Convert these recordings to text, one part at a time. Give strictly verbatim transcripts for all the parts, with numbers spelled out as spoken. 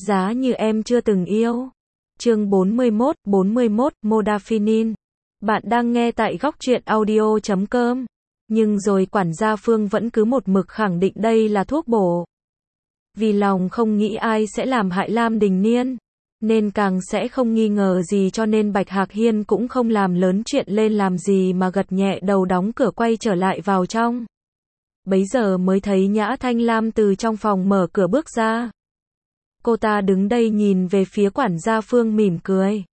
Giá như em chưa từng yêu. Chương bốn mươi mốt, bốn mươi mốt, Modafinil. Bạn đang nghe tại góc truyện audio chấm com. Nhưng rồi quản gia Phương vẫn cứ một mực khẳng định đây là thuốc bổ. Vì lòng không nghĩ ai sẽ làm hại Lam Đình Niên, nên càng sẽ không nghi ngờ gì, cho nên Bạch Hạc Hiên cũng không làm lớn chuyện lên làm gì mà gật nhẹ đầu đóng cửa quay trở lại vào trong. Bấy giờ mới thấy Nhã Thanh Lam từ trong phòng mở cửa bước ra. Cô ta đứng đây nhìn về phía quản gia Phương mỉm cười.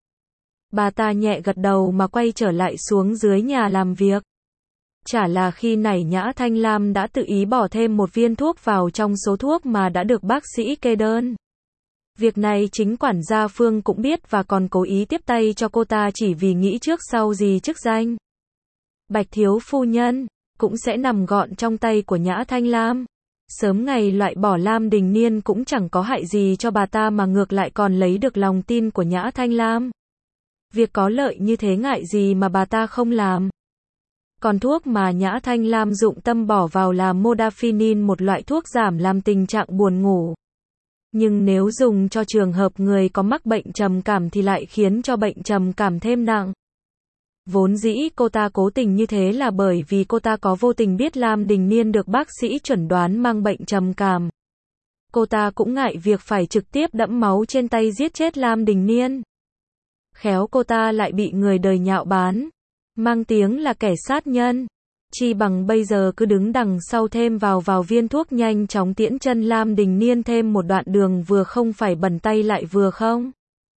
Bà ta nhẹ gật đầu mà quay trở lại xuống dưới nhà làm việc. Chả là khi nãy Nhã Thanh Lam đã tự ý bỏ thêm một viên thuốc vào trong số thuốc mà đã được bác sĩ kê đơn. Việc này chính quản gia Phương cũng biết và còn cố ý tiếp tay cho cô ta chỉ vì nghĩ trước sau gì chức danh. Bạch thiếu phu nhân cũng sẽ nằm gọn trong tay của Nhã Thanh Lam. Sớm ngày loại bỏ Lam Đình Niên cũng chẳng có hại gì cho bà ta mà ngược lại còn lấy được lòng tin của Nhã Thanh Lam. Việc có lợi như thế ngại gì mà bà ta không làm. Còn thuốc mà Nhã Thanh Lam dụng tâm bỏ vào là Modafinil, một loại thuốc giảm làm tình trạng buồn ngủ. Nhưng nếu dùng cho trường hợp người có mắc bệnh trầm cảm thì lại khiến cho bệnh trầm cảm thêm nặng. Vốn dĩ cô ta cố tình như thế là bởi vì cô ta có vô tình biết Lam Đình Niên được bác sĩ chẩn đoán mang bệnh trầm cảm. Cô ta cũng ngại việc phải trực tiếp đẫm máu trên tay giết chết Lam Đình Niên. Khéo cô ta lại bị người đời nhạo báng, mang tiếng là kẻ sát nhân. Chi bằng bây giờ cứ đứng đằng sau thêm vào vào viên thuốc, nhanh chóng tiễn chân Lam Đình Niên thêm một đoạn đường, vừa không phải bẩn tay lại vừa không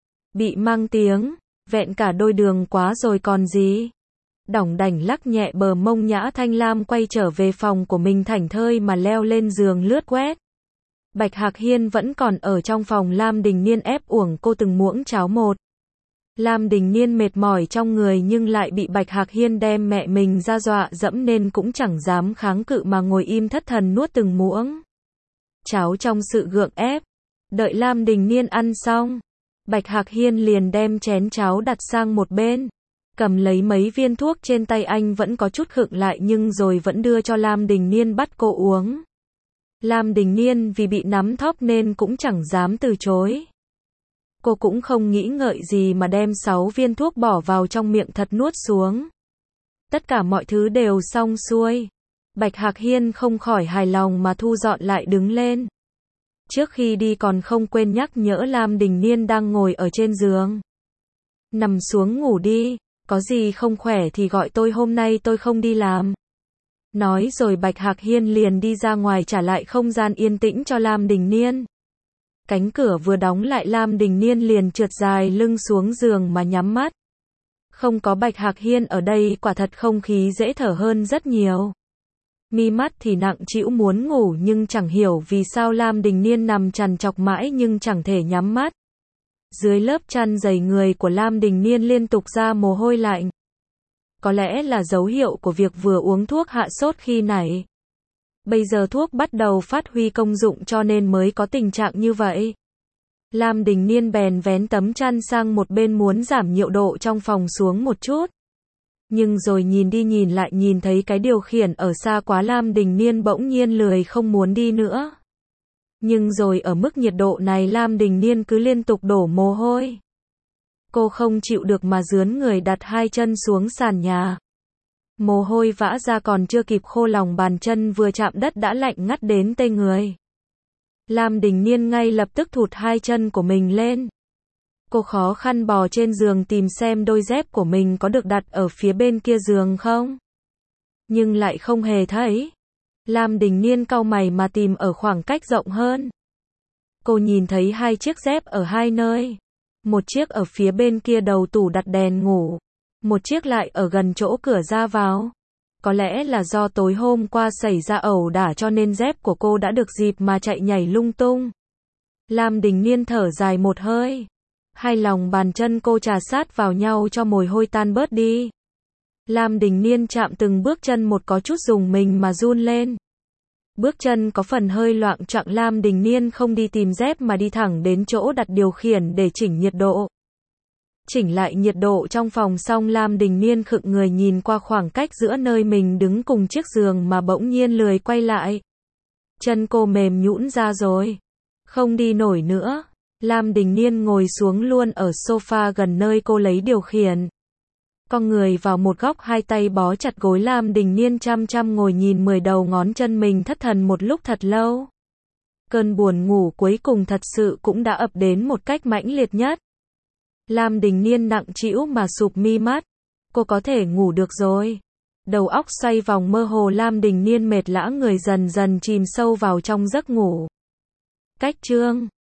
bị mang tiếng, vẹn cả đôi đường quá rồi còn gì. Đỏng đảnh lắc nhẹ bờ mông, Nhã Thanh Lam quay trở về phòng của mình thảnh thơi mà leo lên giường lướt quét. Bạch Hạc Hiên vẫn còn ở trong phòng Lam Đình Niên ép uổng cô từng muỗng cháo một. Lam Đình Niên mệt mỏi trong người nhưng lại bị Bạch Hạc Hiên đem mẹ mình ra dọa dẫm nên cũng chẳng dám kháng cự mà ngồi im thất thần nuốt từng muỗng cháo trong sự gượng ép. Đợi Lam Đình Niên ăn xong, Bạch Hạc Hiên liền đem chén cháo đặt sang một bên, cầm lấy mấy viên thuốc trên tay anh vẫn có chút khựng lại nhưng rồi vẫn đưa cho Lam Đình Niên bắt cô uống. Lam Đình Niên vì bị nắm thóp nên cũng chẳng dám từ chối. Cô cũng không nghĩ ngợi gì mà đem sáu viên thuốc bỏ vào trong miệng thật nuốt xuống. Tất cả mọi thứ đều xong xuôi. Bạch Hạc Hiên không khỏi hài lòng mà thu dọn lại đứng lên. Trước khi đi còn không quên nhắc nhở Lam Đình Niên đang ngồi ở trên giường. Nằm xuống ngủ đi, có gì không khỏe thì gọi tôi, hôm nay tôi không đi làm. Nói rồi Bạch Hạc Hiên liền đi ra ngoài trả lại không gian yên tĩnh cho Lam Đình Niên. Cánh cửa vừa đóng lại, Lam Đình Niên liền trượt dài lưng xuống giường mà nhắm mắt. Không có Bạch Hạc Hiên ở đây quả thật không khí dễ thở hơn rất nhiều. Mi mắt thì nặng trĩu muốn ngủ nhưng chẳng hiểu vì sao Lam Đình Niên nằm trằn trọc mãi nhưng chẳng thể nhắm mắt. Dưới lớp chăn dày người của Lam Đình Niên liên tục ra mồ hôi lạnh. Có lẽ là dấu hiệu của việc vừa uống thuốc hạ sốt khi nãy. Bây giờ thuốc bắt đầu phát huy công dụng cho nên mới có tình trạng như vậy. Lam Đình Niên bèn vén tấm chăn sang một bên muốn giảm nhiệt độ trong phòng xuống một chút. Nhưng rồi nhìn đi nhìn lại nhìn thấy cái điều khiển ở xa quá, Lam Đình Niên bỗng nhiên lười không muốn đi nữa. Nhưng rồi ở mức nhiệt độ này Lam Đình Niên cứ liên tục đổ mồ hôi. Cô không chịu được mà rướn người đặt hai chân xuống sàn nhà. Mồ hôi vã ra còn chưa kịp khô, lòng bàn chân vừa chạm đất đã lạnh ngắt đến tê người. Lam Đình Niên ngay lập tức thụt hai chân của mình lên. Cô khó khăn bò trên giường tìm xem đôi dép của mình có được đặt ở phía bên kia giường không. Nhưng lại không hề thấy. Lam Đình Niên cau mày mà tìm ở khoảng cách rộng hơn. Cô nhìn thấy hai chiếc dép ở hai nơi. Một chiếc ở phía bên kia đầu tủ đặt đèn ngủ. Một chiếc lại ở gần chỗ cửa ra vào. Có lẽ là do tối hôm qua xảy ra ẩu đả cho nên dép của cô đã được dịp mà chạy nhảy lung tung. Lam Đình Niên thở dài một hơi. Hai lòng bàn chân cô chà sát vào nhau cho mồ hôi tan bớt đi. Lam Đình Niên chạm từng bước chân một có chút dùng mình mà run lên. Bước chân có phần hơi loạng choạng, Lam Đình Niên không đi tìm dép mà đi thẳng đến chỗ đặt điều khiển để chỉnh nhiệt độ. Chỉnh lại nhiệt độ trong phòng xong, Lam Đình Niên khựng người nhìn qua khoảng cách giữa nơi mình đứng cùng chiếc giường mà bỗng nhiên lười quay lại. Chân cô mềm nhũn ra rồi. Không đi nổi nữa. Lam Đình Niên ngồi xuống luôn ở sofa gần nơi cô lấy điều khiển. Con người vào một góc, hai tay bó chặt gối. Lam Đình Niên chăm chăm ngồi nhìn mười đầu ngón chân mình, thất thần một lúc thật lâu. Cơn buồn ngủ cuối cùng thật sự cũng đã ập đến một cách mãnh liệt nhất. Lam Đình Niên nặng trĩu mà sụp mi mắt. Cô có thể ngủ được rồi. Đầu óc xoay vòng mơ hồ, Lam Đình Niên mệt lả người, dần dần chìm sâu vào trong giấc ngủ. Cách chương